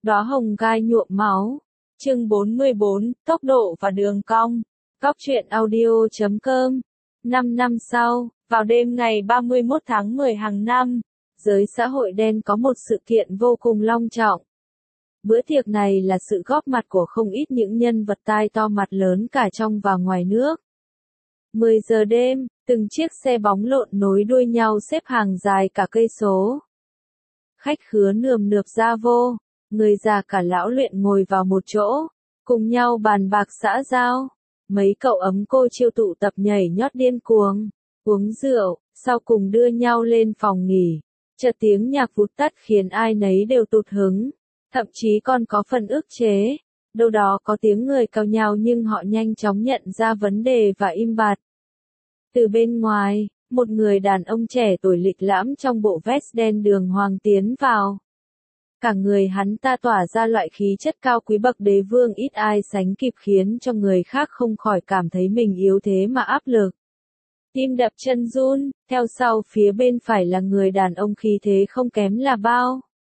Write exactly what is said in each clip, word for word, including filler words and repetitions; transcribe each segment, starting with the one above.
Đóa hồng gai nhuộm máu. Chương bốn mươi bốn, tốc độ và đường cong. Góc truyện audio chấm com. Năm năm sau, vào đêm ngày ba mươi mốt tháng mười hàng năm, giới xã hội đen có một sự kiện vô cùng long trọng. Bữa tiệc này là sự góp mặt của không ít những nhân vật tai to mặt lớn cả trong và ngoài nước. mười giờ đêm, từng chiếc xe bóng lộn nối đuôi nhau xếp hàng dài cả cây số. Khách khứa nườm nượp ra vô, người già cả lão luyện ngồi vào một chỗ, cùng nhau bàn bạc xã giao. Mấy cậu ấm cô chiêu tụ tập nhảy nhót điên cuồng, uống rượu, sau cùng đưa nhau lên phòng nghỉ. Chợt tiếng nhạc vụt tắt khiến ai nấy đều tụt hứng, thậm chí còn có phần ức chế. Đâu đó có tiếng người cào nhào nhưng họ nhanh chóng nhận ra vấn đề và im bặt. Từ bên ngoài, một người đàn ông trẻ tuổi lịch lãm trong bộ vest đen đường hoàng tiến vào. Cả người hắn ta tỏa ra loại khí chất cao quý bậc đế vương ít ai sánh kịp khiến cho người khác không khỏi cảm thấy mình yếu thế mà áp lực. Tim đập chân run, theo sau phía bên phải là người đàn ông khí thế không kém là bao.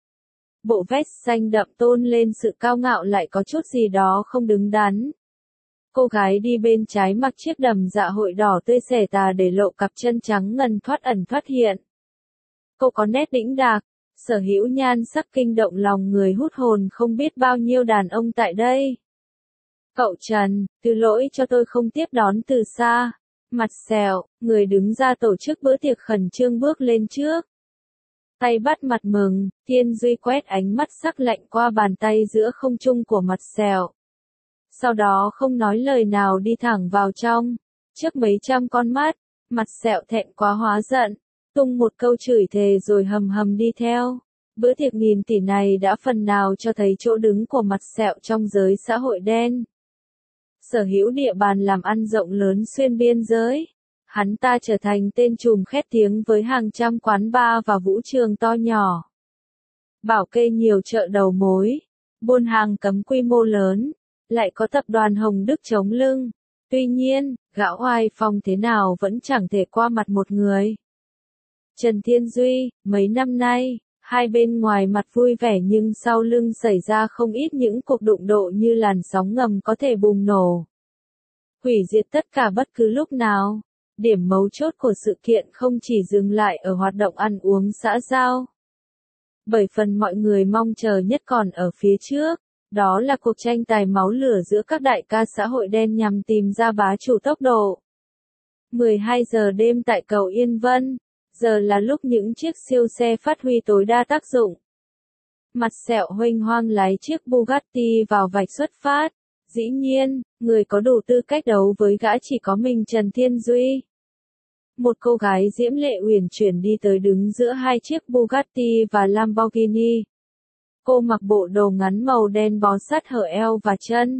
Bộ vest xanh đậm tôn lên sự cao ngạo lại có chút gì đó không đứng đắn. Cô gái đi bên trái mặc chiếc đầm dạ hội đỏ tươi xẻ tà để lộ cặp chân trắng ngần thoát ẩn thoát hiện. Cô có nét đĩnh đạc, sở hữu nhan sắc kinh động lòng người hút hồn không biết bao nhiêu đàn ông tại đây. Cậu Trần, từ lỗi cho tôi không tiếp đón từ xa. Mặt sẹo, người đứng ra tổ chức bữa tiệc khẩn trương bước lên trước. Tay bắt mặt mừng, Thiên Duy quét ánh mắt sắc lạnh qua bàn tay giữa không trung của mặt sẹo. Sau đó không nói lời nào đi thẳng vào trong. Trước mấy trăm con mắt, mặt sẹo thẹn quá hóa giận, tung một câu chửi thề rồi hầm hầm đi theo. Bữa tiệc nghìn tỷ này đã phần nào cho thấy chỗ đứng của mặt sẹo trong giới xã hội đen. Sở hữu địa bàn làm ăn rộng lớn xuyên biên giới. Hắn ta trở thành tên trùm khét tiếng với hàng trăm quán bar và vũ trường to nhỏ. Bảo kê nhiều chợ đầu mối, buôn hàng cấm quy mô lớn, lại có tập đoàn Hồng Đức chống lưng. Tuy nhiên, gã oai phong thế nào vẫn chẳng thể qua mặt một người. Trần Thiên Duy, mấy năm nay, hai bên ngoài mặt vui vẻ nhưng sau lưng xảy ra không ít những cuộc đụng độ như làn sóng ngầm có thể bùng nổ. Hủy diệt tất cả bất cứ lúc nào. Điểm mấu chốt của sự kiện không chỉ dừng lại ở hoạt động ăn uống xã giao. Bởi phần mọi người mong chờ nhất còn ở phía trước, đó là cuộc tranh tài máu lửa giữa các đại ca xã hội đen nhằm tìm ra bá chủ tốc độ. mười hai giờ đêm tại cầu Yên Vân, giờ là lúc những chiếc siêu xe phát huy tối đa tác dụng. Mặt sẹo huênh hoang lái chiếc Bugatti vào vạch xuất phát. Dĩ nhiên, người có đủ tư cách đấu với gã chỉ có mình Trần Thiên Duy. Một cô gái diễm lệ uyển chuyển đi tới đứng giữa hai chiếc Bugatti và Lamborghini. Cô mặc bộ đồ ngắn màu đen bó sát hở eo và chân.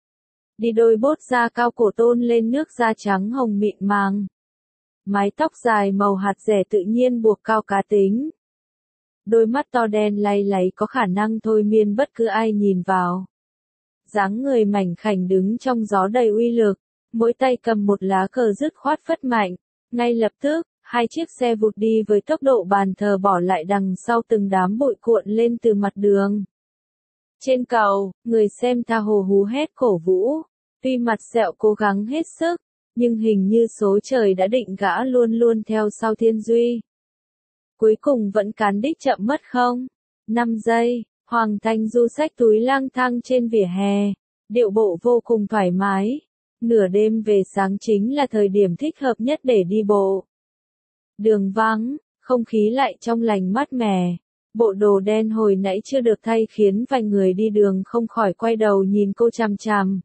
Đi đôi bốt da cao cổ tôn lên nước da trắng hồng mịn màng. Mái tóc dài màu hạt rẻ tự nhiên buộc cao cá tính. Đôi mắt to đen lay láy có khả năng thôi miên bất cứ ai nhìn vào. Dáng người mảnh khảnh đứng trong gió đầy uy lực, mỗi tay cầm một lá cờ dứt khoát phất mạnh. Ngay lập tức, hai chiếc xe vụt đi với tốc độ bàn thờ bỏ lại đằng sau từng đám bụi cuộn lên từ mặt đường. Trên cầu, người xem tha hồ hú hét cổ vũ. Tuy mặt sẹo cố gắng hết sức, nhưng hình như số trời đã định gã luôn luôn theo sau Thiên Duy. Cuối cùng vẫn cán đích chậm mất không? năm giây. Hoàng Thanh Du xách túi lang thang trên vỉa hè, điệu bộ vô cùng thoải mái. Nửa đêm về sáng chính là thời điểm thích hợp nhất để đi bộ. Đường vắng, không khí lại trong lành mát mẻ. Bộ đồ đen hồi nãy chưa được thay khiến vài người đi đường không khỏi quay đầu nhìn cô chằm chằm.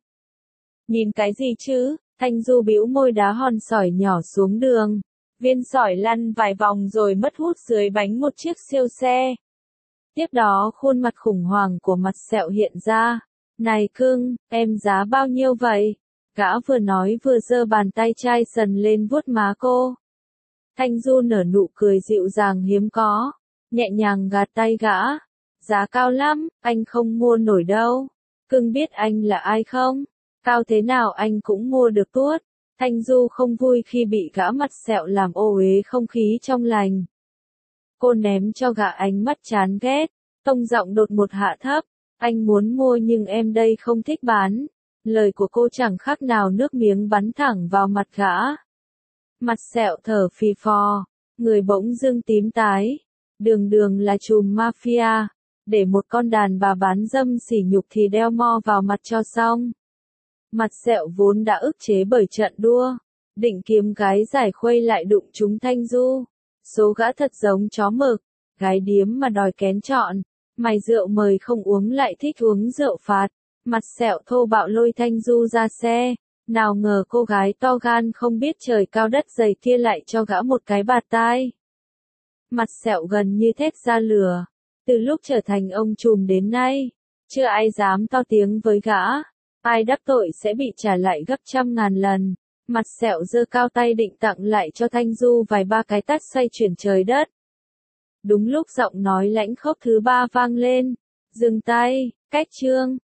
Nhìn cái gì chứ? Thanh Du bĩu môi đá hòn sỏi nhỏ xuống đường. Viên sỏi lăn vài vòng rồi mất hút dưới bánh một chiếc siêu xe. Tiếp đó khuôn mặt khủng hoảng của mặt sẹo hiện ra. Này cưng, em giá bao nhiêu vậy? Gã vừa nói vừa giơ bàn tay chai sần lên vuốt má cô. Thanh Du nở nụ cười dịu dàng hiếm có, nhẹ nhàng gạt tay gã. Giá cao lắm, anh không mua nổi đâu. Cưng biết anh là ai không? Cao thế nào anh cũng mua được tuốt. Thanh Du không vui khi bị gã mặt sẹo làm ô uế không khí trong lành. Cô ném cho gã ánh mắt chán ghét, tông giọng đột một hạ thấp. Anh muốn mua nhưng em đây không thích bán. Lời của cô chẳng khác nào nước miếng bắn thẳng vào mặt gã. Mặt sẹo thở phì phò, người bỗng dưng tím tái. Đường đường là trùm mafia, để một con đàn bà bán dâm sỉ nhục thì đeo mo vào mặt cho xong. Mặt sẹo vốn đã ức chế bởi trận đua, định kiếm gái giải khuây lại đụng trúng Thanh Du. Số gã thật giống chó mực, gái điếm mà đòi kén chọn, mày rượu mời không uống lại thích uống rượu phạt. Mặt sẹo thô bạo lôi Thanh Du ra xe, nào ngờ cô gái to gan không biết trời cao đất dày kia lại cho gã một cái bạt tai. Mặt sẹo gần như thét ra lửa, từ lúc trở thành ông trùm đến nay, chưa ai dám to tiếng với gã, ai đắc tội sẽ bị trả lại gấp trăm ngàn lần. Mặt sẹo giơ cao tay định tặng lại cho Thanh Du vài ba cái tát xoay chuyển trời đất. Đúng lúc giọng nói lãnh khốc thứ ba vang lên, dừng tay, cách chương.